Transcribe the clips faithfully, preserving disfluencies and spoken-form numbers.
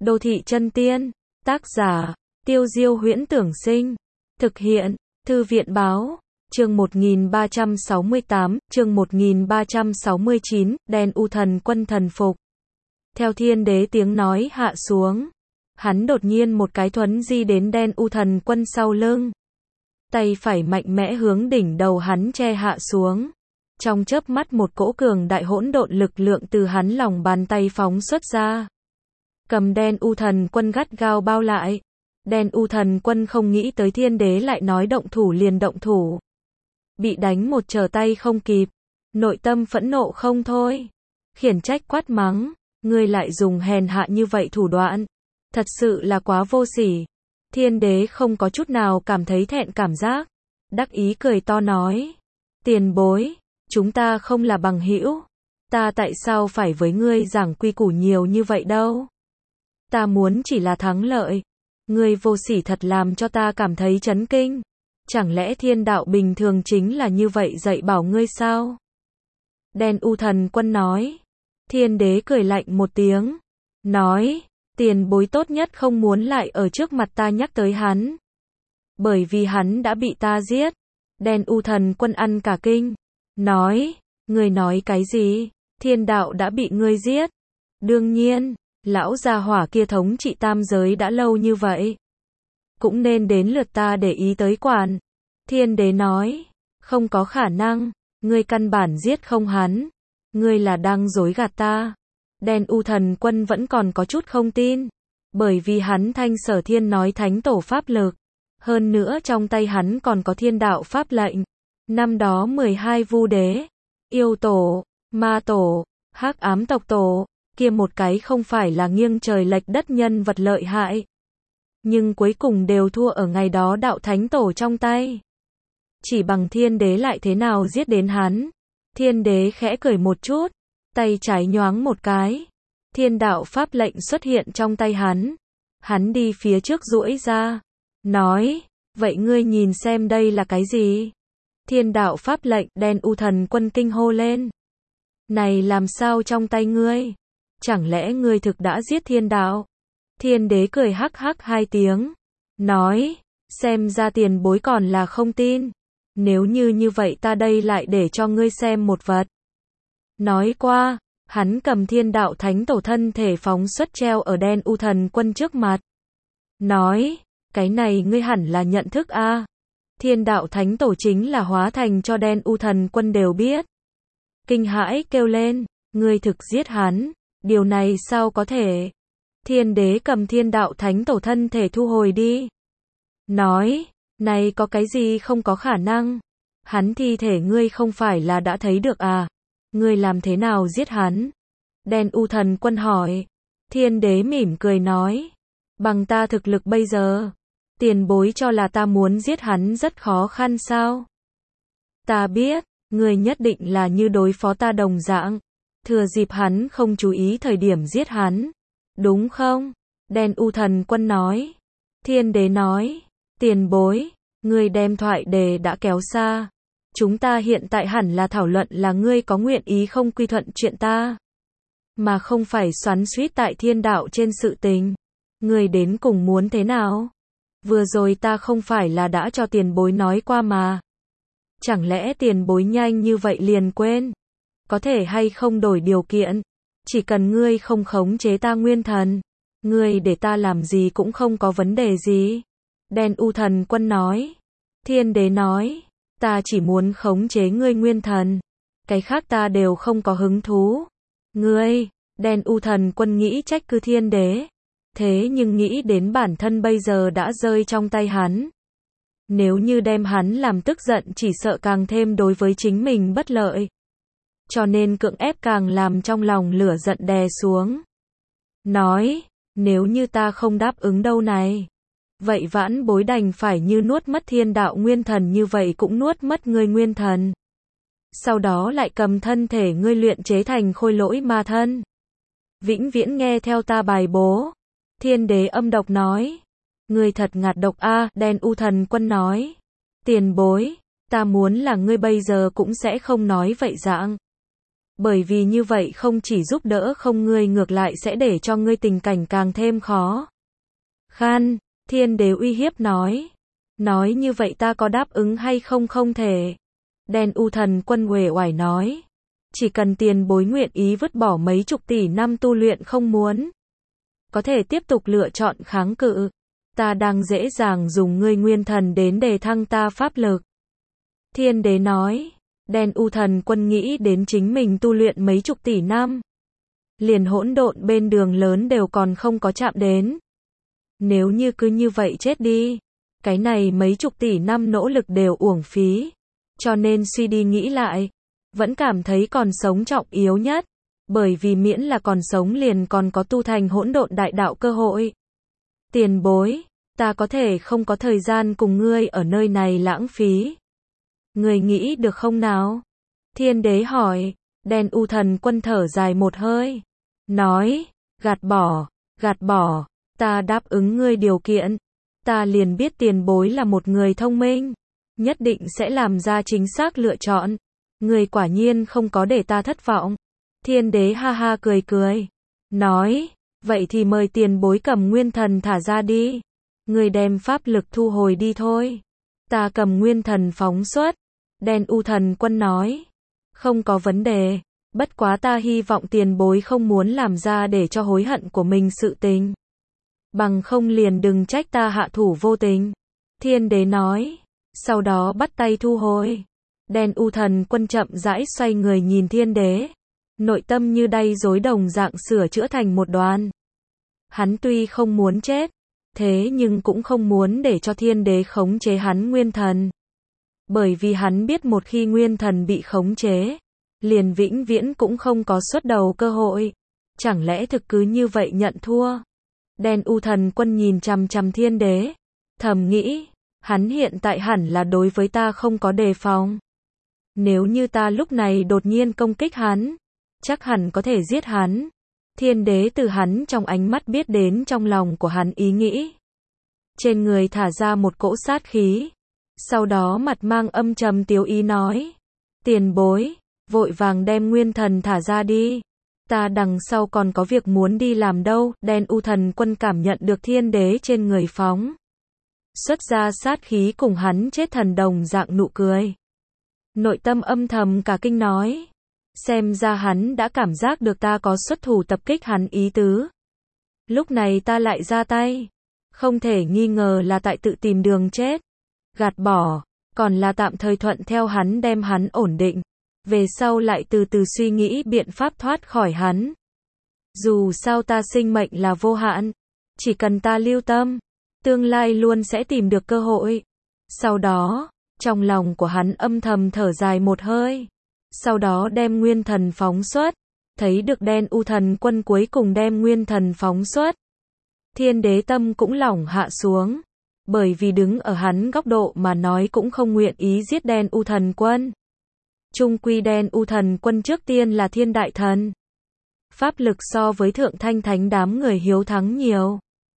Đô thị chân tiên, tác giả, Tiêu Diêu Huyễn Tưởng Sinh, thực hiện, Thư viện Báo, chương một nghìn ba trăm sáu mươi tám, chương một nghìn ba trăm sáu mươi chín, đen u thần quân thần phục. Theo thiên đế tiếng nói hạ xuống, hắn đột nhiên một cái thuấn di đến đen u thần quân sau lưng. Tay phải mạnh mẽ hướng đỉnh đầu hắn che hạ xuống. Trong chớp mắt một cỗ cường đại hỗn độn lực lượng từ hắn lòng bàn tay phóng xuất ra. Cầm đen u thần quân gắt gao bao lại. Đen u thần quân không nghĩ tới thiên đế lại nói động thủ liền động thủ. Bị đánh một trở tay không kịp. Nội tâm phẫn nộ không thôi. Khiển trách quát mắng. Ngươi lại dùng hèn hạ như vậy thủ đoạn. Thật sự là quá vô sỉ. Thiên đế không có chút nào cảm thấy thẹn cảm giác. Đắc ý cười to nói. Tiền bối, chúng ta không là bằng hữu. Ta tại sao phải với ngươi giảng quy củ nhiều như vậy đâu. Ta muốn chỉ là thắng lợi. Ngươi vô sỉ thật làm cho ta cảm thấy chấn kinh. Chẳng lẽ thiên đạo bình thường chính là như vậy dạy bảo ngươi sao? Đen u thần quân nói. Thiên đế cười lạnh một tiếng. Nói, tiền bối tốt nhất không muốn lại ở trước mặt ta nhắc tới hắn. Bởi vì hắn đã bị ta giết. Đen u thần quân ăn cả kinh. Nói, ngươi nói cái gì? Thiên đạo đã bị ngươi giết. Đương nhiên, lão gia hỏa kia thống trị tam giới đã lâu như vậy. Cũng nên đến lượt ta để ý tới quản. Thiên đế nói, không có khả năng, ngươi căn bản giết không hắn. Ngươi là đang dối gạt ta. Đen u thần quân vẫn còn có chút không tin. Bởi vì hắn thanh sở thiên nói thánh tổ pháp lực. Hơn nữa trong tay hắn còn có thiên đạo pháp lệnh. Năm đó mười hai vu đế, yêu tổ, ma tổ, hắc ám tộc tổ, kia một cái không phải là nghiêng trời lệch đất nhân vật lợi hại. Nhưng cuối cùng đều thua ở ngày đó đạo thánh tổ trong tay. Chỉ bằng thiên đế lại thế nào giết đến hắn. Thiên đế khẽ cười một chút, tay trái nhoáng một cái. Thiên đạo pháp lệnh xuất hiện trong tay hắn. Hắn đi phía trước duỗi ra, nói, vậy ngươi nhìn xem đây là cái gì? Thiên đạo pháp lệnh. Đen u thần quân kinh hô lên. Này làm sao trong tay ngươi? Chẳng lẽ ngươi thực đã giết thiên đạo? Thiên đế cười hắc hắc hai tiếng. Nói, xem ra tiền bối còn là không tin. Nếu như như vậy ta đây lại để cho ngươi xem một vật. Nói qua, hắn cầm thiên đạo thánh tổ thân thể phóng xuất treo ở đen u thần quân trước mặt. Nói, cái này ngươi hẳn là nhận thức a. Thiên đạo thánh tổ chính là hóa thành cho đen u thần quân đều biết. Kinh hãi kêu lên, ngươi thực giết hắn, điều này sao có thể? Thiên đế cầm thiên đạo thánh tổ thân thể thu hồi đi. Nói, này có cái gì không có khả năng? Hắn thi thể ngươi không phải là đã thấy được à? Ngươi làm thế nào giết hắn? Đen u thần quân hỏi. Thiên đế mỉm cười nói. Bằng ta thực lực bây giờ, tiền bối cho là ta muốn giết hắn rất khó khăn sao? Ta biết, ngươi nhất định là như đối phó ta đồng dạng. Thừa dịp hắn không chú ý thời điểm giết hắn. Đúng không? Đen u thần quân nói. Thiên đế nói. Tiền bối, ngươi đem thoại đề đã kéo xa. Chúng ta hiện tại hẳn là thảo luận là ngươi có nguyện ý không quy thuận chuyện ta. Mà không phải xoắn xuýt tại thiên đạo trên sự tình. Ngươi đến cùng muốn thế nào? Vừa rồi ta không phải là đã cho tiền bối nói qua mà. Chẳng lẽ tiền bối nhanh như vậy liền quên? Có thể hay không đổi điều kiện? Chỉ cần ngươi không khống chế ta nguyên thần. Ngươi để ta làm gì cũng không có vấn đề gì. Đen u thần quân nói. Thiên đế nói. Ta chỉ muốn khống chế ngươi nguyên thần. Cái khác ta đều không có hứng thú. Ngươi, đen u thần quân nghĩ trách cứ thiên đế. Thế nhưng nghĩ đến bản thân bây giờ đã rơi trong tay hắn. Nếu như đem hắn làm tức giận chỉ sợ càng thêm đối với chính mình bất lợi. Cho nên cưỡng ép càng làm trong lòng lửa giận đè xuống. Nói, nếu như ta không đáp ứng đâu này. Vậy vãn bối đành phải như nuốt mất thiên đạo nguyên thần như vậy cũng nuốt mất ngươi nguyên thần. Sau đó lại cầm thân thể ngươi luyện chế thành khôi lỗi ma thân. Vĩnh viễn nghe theo ta bài bố. Thiên đế âm độc nói. Ngươi thật ngạt độc a. Đen u thần quân nói. Tiền bối, ta muốn là ngươi bây giờ cũng sẽ không nói vậy dạng. Bởi vì như vậy không chỉ giúp đỡ không ngươi ngược lại sẽ để cho ngươi tình cảnh càng thêm khó khăn. Thiên đế uy hiếp nói. Nói như vậy ta có đáp ứng hay không? Không thể. Đen U Thần Quân uể oải nói. Chỉ cần tiền bối nguyện ý vứt bỏ mấy chục tỷ năm tu luyện không muốn, có thể tiếp tục lựa chọn kháng cự. Ta đang dễ dàng dùng ngươi nguyên thần đến đề thăng ta pháp lực. Thiên đế nói. Đen U Thần Quân nghĩ đến chính mình tu luyện mấy chục tỷ năm, liền hỗn độn bên đường lớn đều còn không có chạm đến. Nếu như cứ như vậy chết đi, cái này mấy chục tỷ năm nỗ lực đều uổng phí. Cho nên suy đi nghĩ lại, vẫn cảm thấy còn sống trọng yếu nhất. Bởi vì miễn là còn sống liền còn có tu thành hỗn độn đại đạo cơ hội. Tiền bối, ta có thể không có thời gian cùng ngươi ở nơi này lãng phí. Ngươi nghĩ được không nào? Thiên đế hỏi. Đen U Thần Quân thở dài một hơi. Nói, gạt bỏ, gạt bỏ, ta đáp ứng ngươi điều kiện. Ta liền biết tiền bối là một người thông minh, nhất định sẽ làm ra chính xác lựa chọn. Ngươi quả nhiên không có để ta thất vọng. Thiên đế ha ha cười cười. Nói, vậy thì mời tiền bối cầm nguyên thần thả ra đi. Ngươi đem pháp lực thu hồi đi thôi. Ta cầm nguyên thần phóng xuất. Đen U Thần Quân nói. Không có vấn đề. Bất quá ta hy vọng tiền bối không muốn làm ra để cho hối hận của mình sự tình. Bằng không liền đừng trách ta hạ thủ vô tình. Thiên đế nói. Sau đó bắt tay thu hồi. Đen U Thần Quân chậm rãi xoay người nhìn thiên đế. Nội tâm như đay rối đồng dạng sửa chữa thành một đoàn. Hắn tuy không muốn chết, thế nhưng cũng không muốn để cho thiên đế khống chế hắn nguyên thần. Bởi vì hắn biết một khi nguyên thần bị khống chế, liền vĩnh viễn cũng không có xuất đầu cơ hội. Chẳng lẽ thực cứ như vậy nhận thua? Đen U Thần Quân nhìn chằm chằm thiên đế, thầm nghĩ, hắn hiện tại hẳn là đối với ta không có đề phòng. Nếu như ta lúc này đột nhiên công kích hắn, chắc hẳn có thể giết hắn. Thiên đế từ hắn trong ánh mắt biết đến trong lòng của hắn ý nghĩ. Trên người thả ra một cỗ sát khí. Sau đó mặt mang âm trầm tiếu ý nói. Tiền bối, vội vàng đem nguyên thần thả ra đi. Ta đằng sau còn có việc muốn đi làm đâu. Đen U Thần Quân cảm nhận được thiên đế trên người phóng xuất ra sát khí cùng hắn chết thần đồng dạng nụ cười. Nội tâm âm thầm cả kinh nói. Xem ra hắn đã cảm giác được ta có xuất thủ tập kích hắn ý tứ. Lúc này ta lại ra tay. Không thể nghi ngờ là tại tự tìm đường chết. Gạt bỏ, còn là tạm thời thuận theo hắn đem hắn ổn định. Về sau lại từ từ suy nghĩ biện pháp thoát khỏi hắn. Dù sao ta sinh mệnh là vô hạn. Chỉ cần ta lưu tâm, tương lai luôn sẽ tìm được cơ hội. Sau đó, trong lòng của hắn âm thầm thở dài một hơi. Sau đó đem nguyên thần phóng xuất. Thấy được Đen U Thần Quân cuối cùng đem nguyên thần phóng xuất. Thiên đế tâm cũng lỏng hạ xuống. Bởi vì đứng ở hắn góc độ mà nói cũng không nguyện ý giết Đen U Thần Quân. Chung quy Đen U Thần Quân trước tiên là thiên đại thần. Pháp lực so với thượng thanh thánh đám người hiếu thắng nhiều.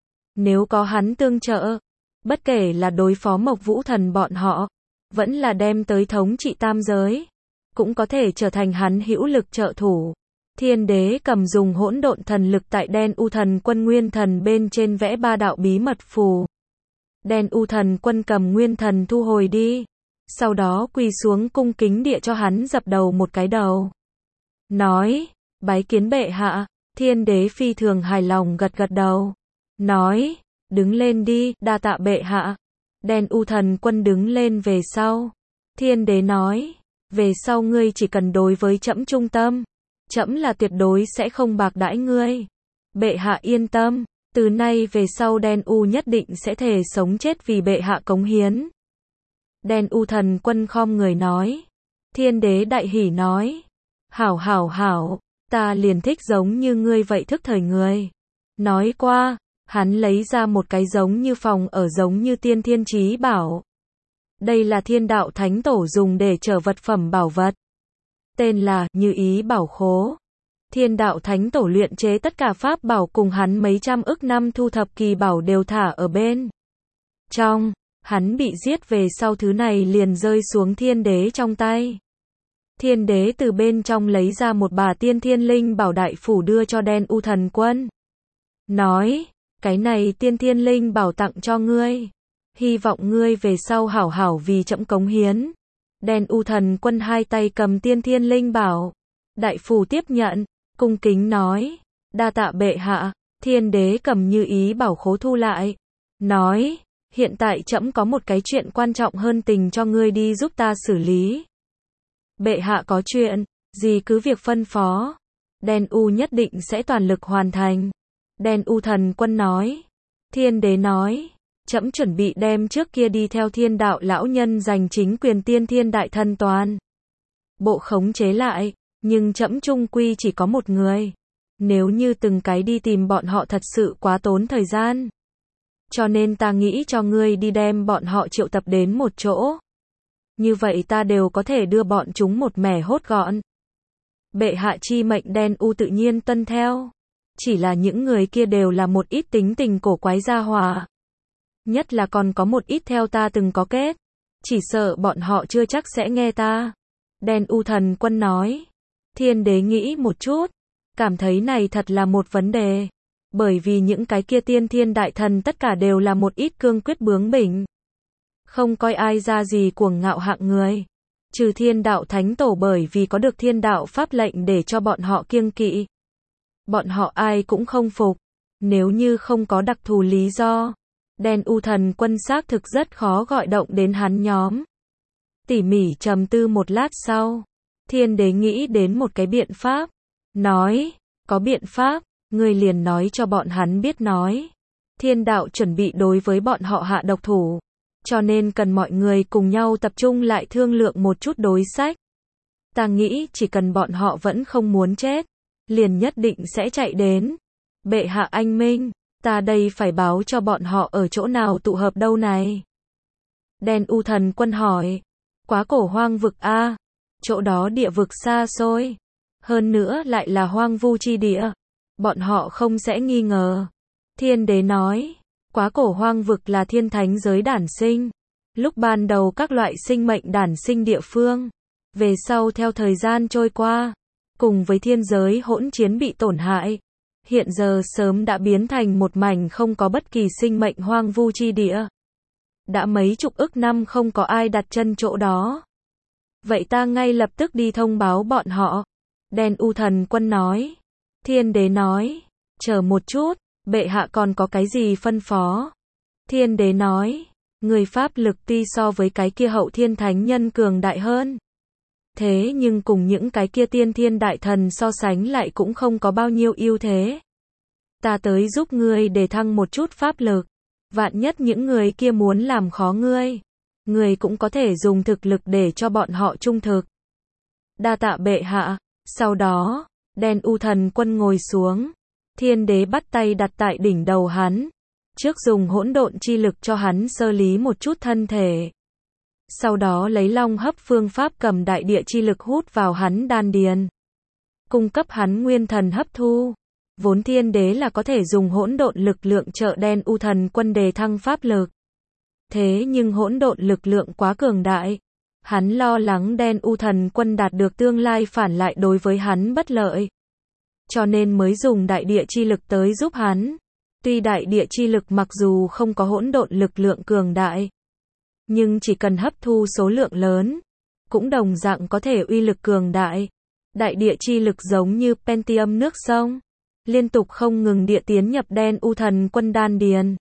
Nếu có hắn tương trợ, bất kể là đối phó Mộc Vũ Thần bọn họ, vẫn là đem tới thống trị tam giới, cũng có thể trở thành hắn hữu lực trợ thủ. Thiên đế cầm dùng hỗn độn thần lực tại Đen U Thần Quân nguyên thần bên trên vẽ ba đạo bí mật phù. Đen U Thần Quân cầm nguyên thần thu hồi đi. Sau đó quỳ xuống cung kính địa cho hắn dập đầu một cái đầu. Nói, bái kiến bệ hạ. Thiên đế phi thường hài lòng gật gật đầu. Nói, đứng lên đi, đa tạ bệ hạ. Đen U Thần Quân đứng lên về sau. Thiên đế nói, về sau ngươi chỉ cần đối với trẫm trung tâm. Trẫm là tuyệt đối sẽ không bạc đãi ngươi. Bệ hạ yên tâm, từ nay về sau Đen U nhất định sẽ thề sống chết vì bệ hạ cống hiến. Đen U Thần Quân khom người nói. Thiên đế đại hỉ nói. Hảo hảo hảo, ta liền thích giống như ngươi vậy thức thời người. Nói qua, hắn lấy ra một cái giống như phòng ở giống như tiên thiên chí bảo. Đây là thiên đạo thánh tổ dùng để chở vật phẩm bảo vật. Tên là Như Ý Bảo Khố. Thiên đạo thánh tổ luyện chế tất cả pháp bảo cùng hắn mấy trăm ức năm thu thập kỳ bảo đều thả ở bên trong. Hắn bị giết về sau thứ này liền rơi xuống thiên đế trong tay. Thiên đế từ bên trong lấy ra một bà tiên thiên linh bảo đại phủ đưa cho đen u thần quân. Nói, cái này tiên thiên linh bảo tặng cho ngươi. Hy vọng ngươi về sau hảo hảo vì trẫm cống hiến. Đen u thần quân hai tay cầm tiên thiên linh bảo. Đại phủ tiếp nhận, cung kính nói, đa tạ bệ hạ. Thiên đế cầm như ý bảo khố thu lại. Nói, hiện tại trẫm có một cái chuyện quan trọng hơn tình cho ngươi đi giúp ta xử lý. Bệ hạ có chuyện, gì cứ việc phân phó. Đen u nhất định sẽ toàn lực hoàn thành. Đen u thần quân nói. Thiên đế nói, trẫm chuẩn bị đem trước kia đi theo thiên đạo lão nhân giành chính quyền tiên thiên đại thần toàn bộ khống chế lại, nhưng trẫm chung quy chỉ có một người. Nếu như từng cái đi tìm bọn họ thật sự quá tốn thời gian. Cho nên ta nghĩ cho ngươi đi đem bọn họ triệu tập đến một chỗ. Như vậy ta đều có thể đưa bọn chúng một mẻ hốt gọn. Bệ hạ chi mệnh đen u tự nhiên tuân theo. Chỉ là những người kia đều là một ít tính tình cổ quái gia hỏa. Nhất là còn có một ít theo ta từng có kết. Chỉ sợ bọn họ chưa chắc sẽ nghe ta. Đen u thần quân nói. Thiên đế nghĩ một chút. Cảm thấy này thật là một vấn đề. Bởi vì những cái kia tiên thiên đại thần tất cả đều là một ít cương quyết bướng bỉnh. Không coi ai ra gì cuồng ngạo hạng người. Trừ thiên đạo thánh tổ bởi vì có được thiên đạo pháp lệnh để cho bọn họ kiêng kỵ. Bọn họ ai cũng không phục. Nếu như không có đặc thù lý do. Đen u thần quân xác thực rất khó gọi động đến hắn nhóm. Tỉ mỉ trầm tư một lát sau. Thiên đế nghĩ đến một cái biện pháp. Nói, có biện pháp, ngươi liền nói cho bọn hắn biết nói. Thiên đạo chuẩn bị đối với bọn họ hạ độc thủ. Cho nên cần mọi người cùng nhau tập trung lại thương lượng một chút đối sách. Ta nghĩ chỉ cần bọn họ vẫn không muốn chết. Liền nhất định sẽ chạy đến. Bệ hạ anh minh, ta đây phải báo cho bọn họ ở chỗ nào tụ hợp đâu này. Đen u thần quân hỏi. Quá cổ hoang vực a, chỗ đó địa vực xa xôi. Hơn nữa lại là hoang vu chi địa. Bọn họ không sẽ nghi ngờ. Thiên đế nói. Quá cổ hoang vực là thiên thánh giới đản sinh. Lúc ban đầu các loại sinh mệnh đản sinh địa phương. Về sau theo thời gian trôi qua. Cùng với thiên giới hỗn chiến bị tổn hại. Hiện giờ sớm đã biến thành một mảnh không có bất kỳ sinh mệnh hoang vu chi địa. Đã mấy chục ức năm không có ai đặt chân chỗ đó. Vậy ta ngay lập tức đi thông báo bọn họ. Đen u thần quân nói. Thiên đế nói. Chờ một chút, bệ hạ còn có cái gì phân phó? Thiên đế nói. Người pháp lực tuy so với cái kia hậu thiên thánh nhân cường đại hơn. Thế nhưng cùng những cái kia tiên thiên đại thần so sánh lại cũng không có bao nhiêu ưu thế. Ta tới giúp ngươi để thăng một chút pháp lực. Vạn nhất những người kia muốn làm khó ngươi. Ngươi cũng có thể dùng thực lực để cho bọn họ trung thực. Đa tạ bệ hạ. Sau đó, đen u thần quân ngồi xuống. Thiên đế bắt tay đặt tại đỉnh đầu hắn. Trước dùng hỗn độn chi lực cho hắn sơ lý một chút thân thể. Sau đó lấy long hấp phương pháp cầm đại địa chi lực hút vào hắn đan điền. Cung cấp hắn nguyên thần hấp thu. Vốn thiên đế là có thể dùng hỗn độn lực lượng trợ đen u thần quân đề thăng pháp lực. Thế nhưng hỗn độn lực lượng quá cường đại. Hắn lo lắng đen u thần quân đạt được tương lai phản lại đối với hắn bất lợi. Cho nên mới dùng đại địa chi lực tới giúp hắn. Tuy đại địa chi lực mặc dù không có hỗn độn lực lượng cường đại. Nhưng chỉ cần hấp thu số lượng lớn. Cũng đồng dạng có thể uy lực cường đại. Đại địa chi lực giống như Pentium nước sông. Liên tục không ngừng địa tiến nhập đen u thần quân đan điền.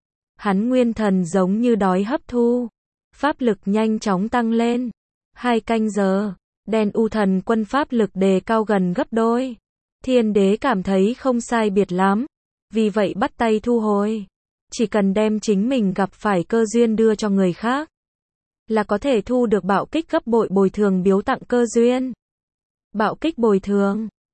Hắn nguyên thần giống như đói hấp thu. Pháp lực nhanh chóng tăng lên. Hai canh giờ, đen u thần quân pháp lực đề cao gần gấp đôi. Thiên đế cảm thấy không sai biệt lắm. Vì vậy bắt tay thu hồi. Chỉ cần đem chính mình gặp phải cơ duyên đưa cho người khác. Là có thể thu được bạo kích gấp bội bồi thường biếu tặng cơ duyên. Bạo kích bồi thường.